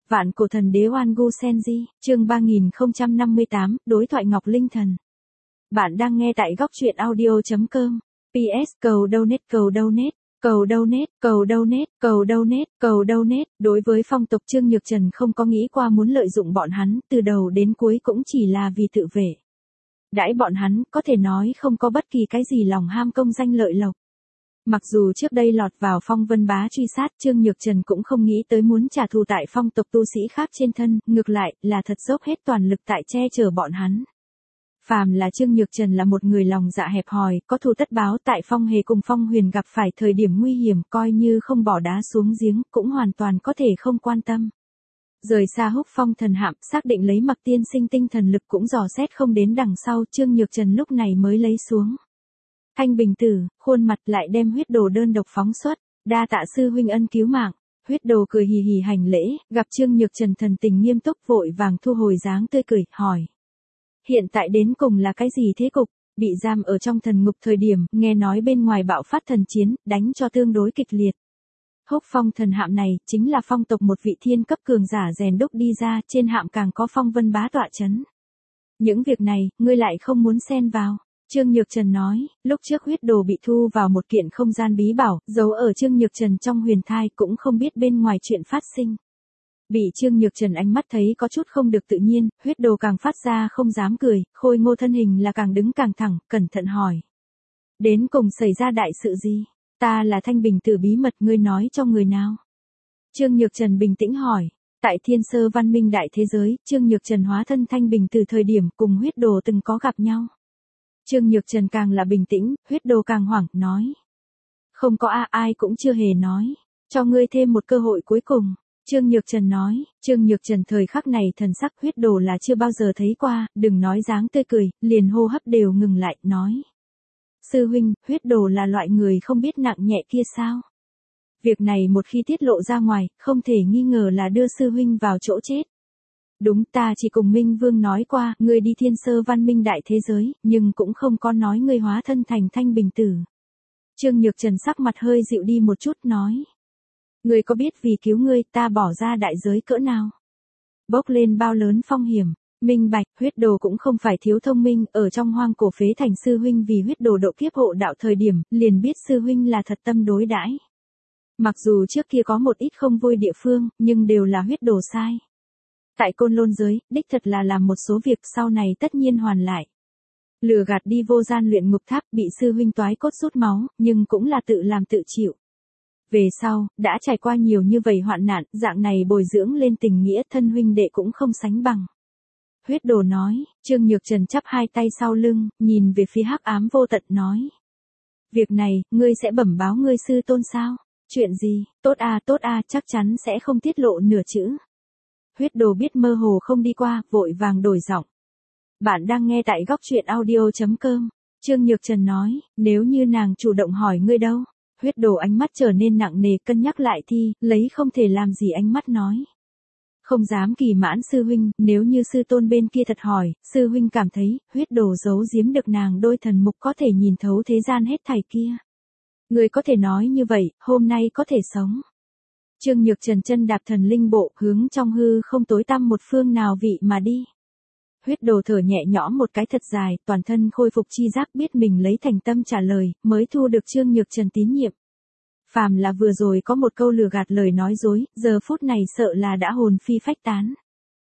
Vạn cổ thần đế Oan Gu Senji, chương 3058, đối thoại Ngọc Linh Thần. Bạn đang nghe tại góc truyện audio.com. PS cầu donate cầu donate. Cầu donate, cầu donate, cầu donate, cầu donate. Đối với phong tộc Trương Nhược Trần không có nghĩ qua muốn lợi dụng bọn hắn, từ đầu đến cuối cũng chỉ là vì tự vệ. Đãi bọn hắn, có thể nói không có bất kỳ cái gì lòng ham công danh lợi lộc. Mặc dù trước đây lọt vào Phong Vân Bá truy sát, Trương Nhược Trần cũng không nghĩ tới muốn trả thù tại phong tộc tu sĩ khác trên thân, ngược lại, là thật dốc hết toàn lực tại che chở bọn hắn. Phàm là Trương Nhược Trần là một người lòng dạ hẹp hòi, có thù tất báo tại Phong Hề cùng Phong Huyền gặp phải thời điểm nguy hiểm, coi như không bỏ đá xuống giếng, cũng hoàn toàn có thể không quan tâm. Rời xa Húc Phong thần hạm, xác định lấy Mặc tiên sinh tinh thần lực cũng dò xét không đến đằng sau, Trương Nhược Trần lúc này mới lấy xuống Thanh Bình Tử, khuôn mặt lại đem huyết đồ đơn độc phóng xuất, đa tạ sư huynh ân cứu mạng. Huyết đồ cười hì hì hành lễ, gặp Trương Nhược Trần thần tình nghiêm túc vội vàng thu hồi dáng tươi cười, hỏi. Hiện tại đến cùng là cái gì thế cục? Bị giam ở trong thần ngục thời điểm, nghe nói bên ngoài bạo phát thần chiến, đánh cho tương đối kịch liệt. Húc Phong thần hạm này, chính là phong tộc một vị thiên cấp cường giả rèn đúc đi ra, trên hạm càng có Phong Vân Bá tọa chấn. Những việc này, ngươi lại không muốn xen vào. Trương Nhược Trần nói, lúc trước huyết đồ bị thu vào một kiện không gian bí bảo, giấu ở Trương Nhược Trần trong huyền thai cũng không biết bên ngoài chuyện phát sinh. Bị Trương Nhược Trần ánh mắt thấy có chút không được tự nhiên, huyết đồ càng phát ra không dám cười, khôi ngô thân hình là càng đứng càng thẳng, cẩn thận hỏi. Đến cùng xảy ra đại sự gì? Ta là Thanh Bình Tử bí mật ngươi nói cho người nào? Trương Nhược Trần bình tĩnh hỏi. Tại Thiên Sơ văn minh đại thế giới, Trương Nhược Trần hóa thân Thanh Bình Tử thời điểm cùng huyết đồ từng có gặp nhau. Trương Nhược Trần càng là bình tĩnh, huyết đồ càng hoảng, nói. Không có ai cũng chưa hề nói. Cho ngươi thêm một cơ hội cuối cùng. Trương Nhược Trần nói, Trương Nhược Trần thời khắc này thần sắc huyết đồ là chưa bao giờ thấy qua, đừng nói dáng tươi cười, liền hô hấp đều ngừng lại, nói. Sư huynh, huyết đồ là loại người không biết nặng nhẹ kia sao? Việc này một khi tiết lộ ra ngoài, không thể nghi ngờ là đưa sư huynh vào chỗ chết. Đúng, ta chỉ cùng Minh Vương nói qua, ngươi đi Thiên Sơ văn minh đại thế giới, nhưng cũng không có nói ngươi hóa thân thành Thanh Bình Tử. Trương Nhược Trần sắc mặt hơi dịu đi một chút, nói. Ngươi có biết vì cứu ngươi ta bỏ ra đại giới cỡ nào? Bốc lên bao lớn phong hiểm, minh bạch, huyết đồ cũng không phải thiếu thông minh, ở trong hoang cổ phế thành sư huynh vì huyết đồ độ kiếp hộ đạo thời điểm, liền biết sư huynh là thật tâm đối đãi. Mặc dù trước kia có một ít không vui địa phương, nhưng đều là huyết đồ sai. Tại Côn Lôn giới, đích thật là làm một số việc sau này tất nhiên hoàn lại. Lừa gạt đi vô gian luyện ngục tháp bị sư huynh toái cốt rút máu, nhưng cũng là tự làm tự chịu. Về sau, đã trải qua nhiều như vậy hoạn nạn, dạng này bồi dưỡng lên tình nghĩa thân huynh đệ cũng không sánh bằng. Huyết đồ nói, Trương Nhược Trần chắp hai tay sau lưng, nhìn về phía hắc ám vô tận nói. Việc này, ngươi sẽ bẩm báo ngươi sư tôn sao? Chuyện gì? Tốt à, chắc chắn sẽ không tiết lộ nửa chữ. Huyết đồ biết mơ hồ không đi qua, vội vàng đổi giọng. Bạn đang nghe tại góc truyện audio.com. Trương Nhược Trần nói, nếu như nàng chủ động hỏi ngươi đâu? Huyết đồ ánh mắt trở nên nặng nề, cân nhắc lại thi, lấy không thể làm gì ánh mắt nói. Không dám kỳ mãn sư huynh, nếu như sư tôn bên kia thật hỏi, sư huynh cảm thấy, huyết đồ giấu giếm được nàng đôi thần mục có thể nhìn thấu thế gian hết thảy kia. Người có thể nói như vậy, hôm nay có thể sống. Trương Nhược Trần chân đạp thần linh bộ, hướng trong hư không tối tăm một phương nào vị mà đi. Huyết đồ thở nhẹ nhõm một cái thật dài, toàn thân khôi phục chi giác biết mình lấy thành tâm trả lời, mới thu được Trương Nhược Trần tín nhiệm. Phàm là vừa rồi có một câu lừa gạt lời nói dối, giờ phút này sợ là đã hồn phi phách tán.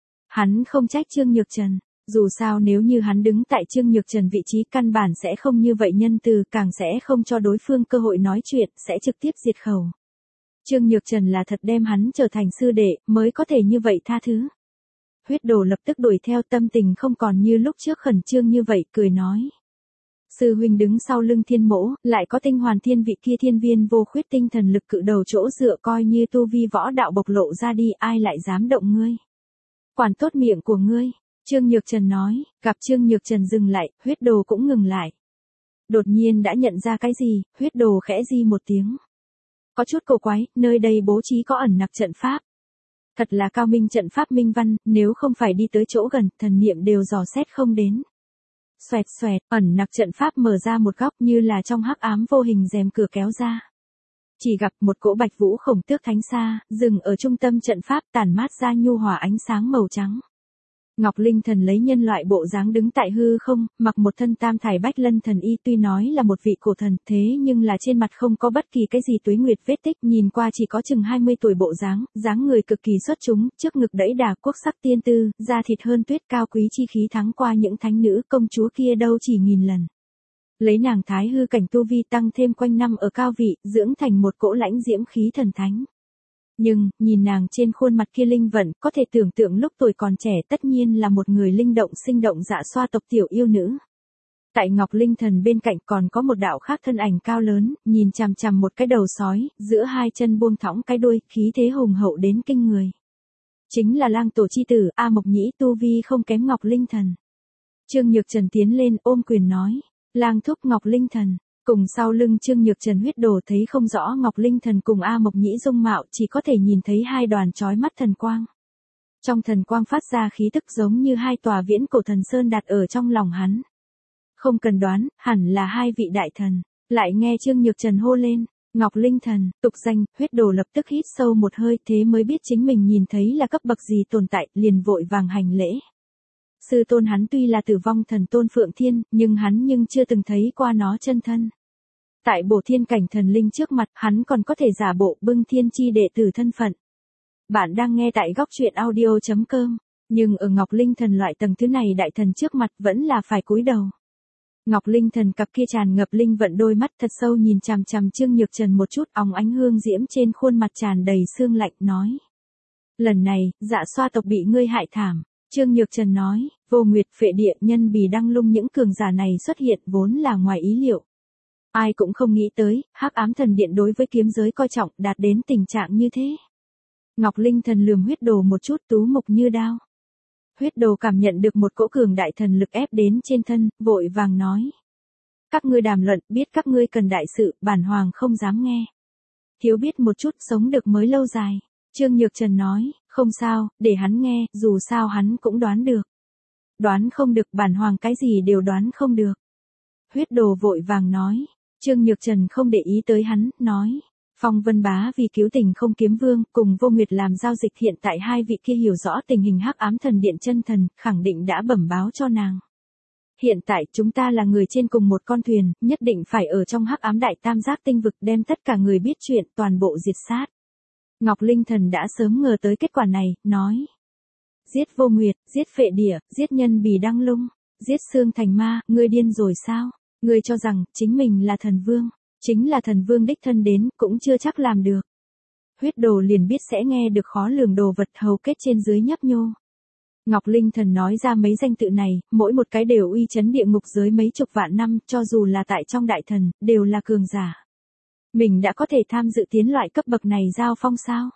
Hắn không trách Trương Nhược Trần, dù sao nếu như hắn đứng tại Trương Nhược Trần vị trí căn bản sẽ không như vậy nhân từ, càng sẽ không cho đối phương cơ hội nói chuyện, sẽ trực tiếp diệt khẩu. Trương Nhược Trần là thật đem hắn trở thành sư đệ, mới có thể như vậy tha thứ. Huyết đồ lập tức đuổi theo, tâm tình không còn như lúc trước khẩn trương như vậy, cười nói. Sư huynh đứng sau lưng thiên mỗ, lại có tinh hoàn thiên vị kia thiên viên vô khuyết tinh thần lực cự đầu chỗ dựa, coi như tu vi võ đạo bộc lộ ra đi, ai lại dám động ngươi. Quản tốt miệng của ngươi, Trương Nhược Trần nói, gặp Trương Nhược Trần dừng lại, huyết đồ cũng ngừng lại. Đột nhiên đã nhận ra cái gì, huyết đồ khẽ di một tiếng. Có chút cổ quái, nơi đây bố trí có ẩn nặc trận pháp. Thật là cao minh trận pháp minh văn, nếu không phải đi tới chỗ gần, thần niệm đều dò xét không đến. Xoẹt xoẹt, ẩn nặc trận pháp mở ra một góc như là trong hắc ám vô hình rèm cửa kéo ra. chỉ gặp một cỗ bạch vũ khổng tước thánh xa, dừng ở trung tâm trận pháp tản mát ra nhu hòa ánh sáng màu trắng. Ngọc Linh Thần lấy nhân loại bộ dáng đứng tại hư không, mặc một thân tam thải bách lân thần y, tuy nói là một vị cổ thần, thế nhưng là trên mặt không có bất kỳ cái gì tuế nguyệt vết tích, nhìn qua chỉ có chừng 20 tuổi bộ dáng người cực kỳ xuất chúng, trước ngực đẫy đà quốc sắc tiên tư, da thịt hơn tuyết, cao quý chi khí thắng qua những thánh nữ công chúa kia đâu chỉ nghìn lần. Lấy nàng thái hư cảnh tu vi tăng thêm quanh năm ở cao vị, dưỡng thành một cỗ lãnh diễm khí thần thánh. Nhưng, nhìn nàng trên khuôn mặt kia linh vận, có thể tưởng tượng lúc tuổi còn trẻ tất nhiên là một người linh động sinh động dạ xoa tộc tiểu yêu nữ. Tại Ngọc Linh Thần bên cạnh còn có một đạo khác thân ảnh cao lớn, nhìn chằm chằm một cái đầu sói, giữa hai chân buông thõng cái đuôi, khí thế hùng hậu đến kinh người. Chính là lang tổ chi tử, A Mộc Nhĩ tu vi không kém Ngọc Linh Thần. Trương Nhược Trần tiến lên ôm quyền nói, lang thúc Ngọc Linh Thần. Cùng sau lưng Trương Nhược Trần huyết đồ thấy không rõ Ngọc Linh Thần cùng A Mộc Nhĩ dung mạo, chỉ có thể nhìn thấy hai đoàn chói mắt thần quang. Trong thần quang phát ra khí tức giống như hai tòa viễn cổ thần sơn đặt ở trong lòng hắn. Không cần đoán, hẳn là hai vị đại thần. Lại nghe Trương Nhược Trần hô lên, Ngọc Linh Thần, tục danh, huyết đồ lập tức hít sâu một hơi, thế mới biết chính mình nhìn thấy là cấp bậc gì tồn tại, liền vội vàng hành lễ. Sư tôn hắn tuy là tử vong thần tôn Phượng Thiên, nhưng chưa từng thấy qua nó chân thân. Tại Bổ Thiên cảnh thần linh trước mặt, hắn còn có thể giả bộ bưng thiên chi đệ tử thân phận. Bạn đang nghe tại góc truyện audio.com, nhưng ở Ngọc Linh Thần loại tầng thứ này đại thần trước mặt vẫn là phải cúi đầu. Ngọc Linh Thần cặp kia tràn ngập linh vận đôi mắt thật sâu nhìn chằm chằm Trương Nhược Trần một chút, óng ánh hương diễm trên khuôn mặt tràn đầy sương lạnh nói. Lần này, dạ xoa tộc bị ngươi hại thảm. Trương Nhược Trần nói, Vô Nguyệt, Phệ Địa, Nhân Bì Đăng Lung những cường giả này xuất hiện vốn là ngoài ý liệu. Ai cũng không nghĩ tới, Hắc Ám Thần Điện đối với kiếm giới coi trọng đạt đến tình trạng như thế. Ngọc Linh Thần lườm huyết đồ một chút tú mục như đao. Huyết đồ cảm nhận được một cỗ cường đại thần lực ép đến trên thân, vội vàng nói. Các ngươi đàm luận, biết các ngươi cần đại sự, bản hoàng không dám nghe. Thiếu biết một chút sống được mới lâu dài. Trương Nhược Trần nói, không sao, để hắn nghe, dù sao hắn cũng đoán được. Đoán không được, bản hoàng cái gì đều đoán không được. Huyết đồ vội vàng nói. Trương Nhược Trần không để ý tới hắn, nói. Phong Vân Bá vì cứu tình không kiếm vương, cùng Vô Nguyệt làm giao dịch, hiện tại hai vị kia hiểu rõ tình hình Hắc Ám Thần Điện chân thần, khẳng định đã bẩm báo cho nàng. Hiện tại chúng ta là người trên cùng một con thuyền, nhất định phải ở trong Hắc Ám Đại Tam Giác tinh vực đem tất cả người biết chuyện toàn bộ diệt sát. Ngọc Linh Thần đã sớm ngờ tới kết quả này, nói. Giết Vô Nguyệt, giết Phệ Địa, giết Nhân Bì Đăng Lung, giết Xương Thành Ma, ngươi điên rồi sao? Ngươi cho rằng, chính mình là thần vương, chính là thần vương đích thân đến, cũng chưa chắc làm được. Huyết đồ liền biết sẽ nghe được khó lường đồ vật hầu kết trên dưới nhấp nhô. Ngọc Linh Thần nói ra mấy danh tự này, mỗi một cái đều uy chấn địa ngục giới mấy chục vạn năm, cho dù là tại trong đại thần, đều là cường giả. Mình đã có thể tham dự tiến loại cấp bậc này giao phong sao?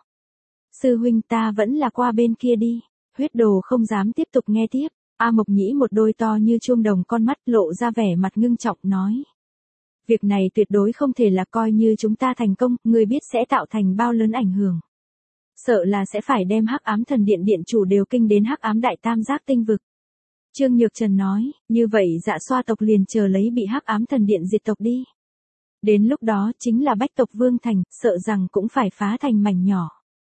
Sư huynh ta vẫn là qua bên kia đi. Huyết đồ không dám tiếp tục nghe tiếp. A Mộc Nhĩ một đôi to như chuông đồng con mắt lộ ra vẻ mặt ngưng trọng nói. Việc này tuyệt đối không thể là coi như chúng ta thành công, người biết sẽ tạo thành bao lớn ảnh hưởng. Sợ là sẽ phải đem Hắc Ám Thần Điện điện chủ đều kinh đến Hắc Ám Đại Tam Giác tinh vực. Trương Nhược Trần nói, như vậy dạ xoa tộc liền chờ lấy bị Hắc Ám Thần Điện diệt tộc đi. Đến lúc đó chính là bách tộc vương thành, sợ rằng cũng phải phá thành mảnh nhỏ.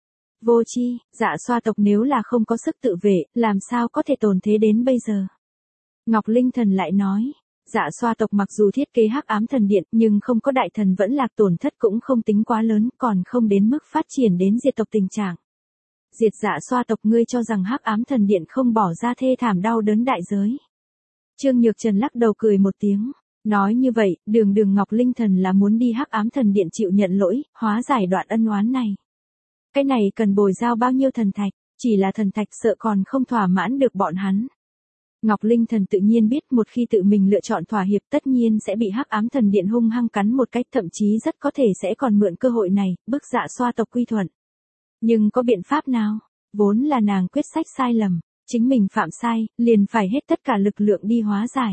Vô chi, dạ xoa tộc nếu là không có sức tự vệ, làm sao có thể tồn thế đến bây giờ. Ngọc Linh Thần lại nói, dạ xoa tộc mặc dù thiết kế Hắc Ám Thần Điện nhưng không có đại thần vẫn lạc, tổn thất cũng không tính quá lớn, còn không đến mức phát triển đến diệt tộc tình trạng. Diệt dạ xoa tộc, ngươi cho rằng Hắc Ám Thần Điện không bỏ ra thê thảm đau đớn đại giới. Trương Nhược Trần lắc đầu cười một tiếng. Nói như vậy, đường Ngọc Linh Thần là muốn đi Hắc Ám Thần Điện chịu nhận lỗi, hóa giải đoạn ân oán này. Cái này cần bồi giao bao nhiêu thần thạch, chỉ là thần thạch sợ còn không thỏa mãn được bọn hắn. Ngọc Linh Thần tự nhiên biết một khi tự mình lựa chọn thỏa hiệp tất nhiên sẽ bị Hắc Ám Thần Điện hung hăng cắn một cách, thậm chí rất có thể sẽ còn mượn cơ hội này, bức dạ xoa tộc quy thuận. Nhưng có biện pháp nào? Vốn là nàng quyết sách sai lầm, chính mình phạm sai, liền phải hết tất cả lực lượng đi hóa giải.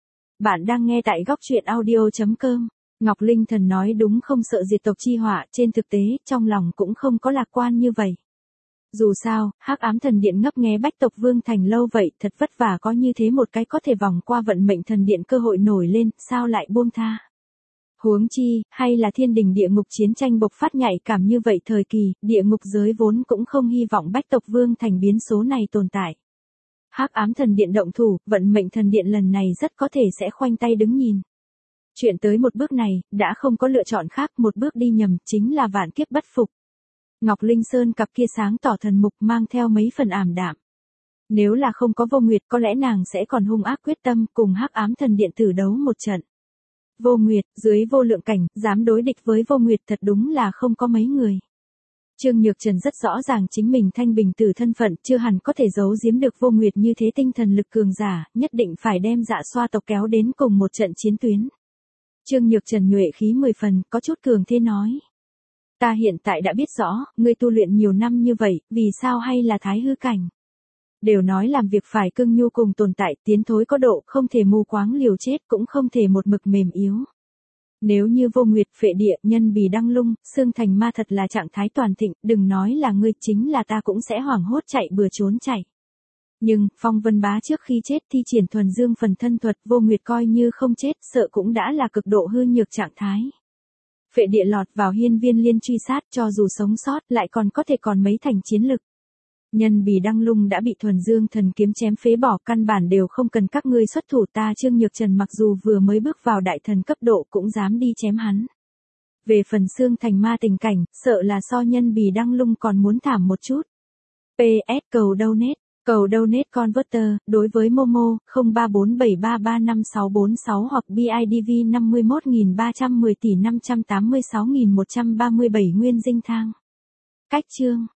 Bạn đang nghe tại góc truyện audio.com. Ngọc Linh Thần nói đúng, không sợ diệt tộc chi họa, trên thực tế, trong lòng cũng không có lạc quan như vậy. Dù sao, Hắc Ám Thần Điện ngấp nghé bách tộc vương thành lâu vậy, thật vất vả có như thế một cái có thể vòng qua vận mệnh thần điện cơ hội nổi lên, sao lại buông tha. Huống chi, hay là thiên đình địa ngục chiến tranh bộc phát nhạy cảm như vậy thời kỳ, địa ngục giới vốn cũng không hy vọng Bách tộc Vương thành biến số này tồn tại. Hắc ám thần điện động thủ, vận mệnh thần điện lần này rất có thể sẽ khoanh tay đứng nhìn. Chuyện tới một bước này, đã không có lựa chọn khác, một bước đi nhầm, chính là vạn kiếp bất phục. Ngọc Linh Sơn cặp kia sáng tỏ thần mục mang theo mấy phần ảm đạm. Nếu là không có Vô Nguyệt có lẽ nàng sẽ còn hung ác quyết tâm cùng hắc ám thần điện tử đấu một trận. Vô Nguyệt, dưới vô lượng cảnh, dám đối địch với Vô Nguyệt thật đúng là không có mấy người. Trương Nhược Trần rất rõ ràng chính mình thanh bình tử thân phận, chưa hẳn có thể giấu giếm được Vô Nguyệt như thế tinh thần lực cường giả, nhất định phải đem Dạ Xoa tộc kéo đến cùng một trận chiến tuyến. Trương Nhược Trần nhuệ khí 10 phần, có chút cường thế nói. Ta hiện tại đã biết rõ, ngươi tu luyện nhiều năm như vậy, vì sao hay là thái hư cảnh. Đều nói làm việc phải cưng nhu cùng tồn tại, tiến thối có độ, không thể mù quáng liều chết, cũng không thể một mực mềm yếu. Nếu như Vô Nguyệt, phệ địa, nhân bì đăng lung, xương thành ma thật là trạng thái toàn thịnh, đừng nói là ngươi, chính là ta cũng sẽ hoảng hốt chạy bừa trốn chạy. Nhưng, Phong Vân Bá trước khi chết thi triển thuần dương phần thân thuật, Vô Nguyệt coi như không chết, sợ cũng đã là cực độ hư nhược trạng thái. Phệ địa lọt vào hiên viên liên truy sát, cho dù sống sót, lại còn có thể còn mấy thành chiến lực. Nhân bì đăng lung đã bị thuần dương thần kiếm chém phế bỏ, căn bản đều không cần các ngươi xuất thủ, ta Trương Nhược Trần mặc dù vừa mới bước vào đại thần cấp độ cũng dám đi chém hắn. Về phần xương thành ma tình cảnh, sợ là so nhân bì đăng lung còn muốn thảm một chút. PS cầu donate converter, đối với Momo, 0347335646 hoặc BIDV 51310 tỷ 586.137 nguyên dinh thang. Cách chương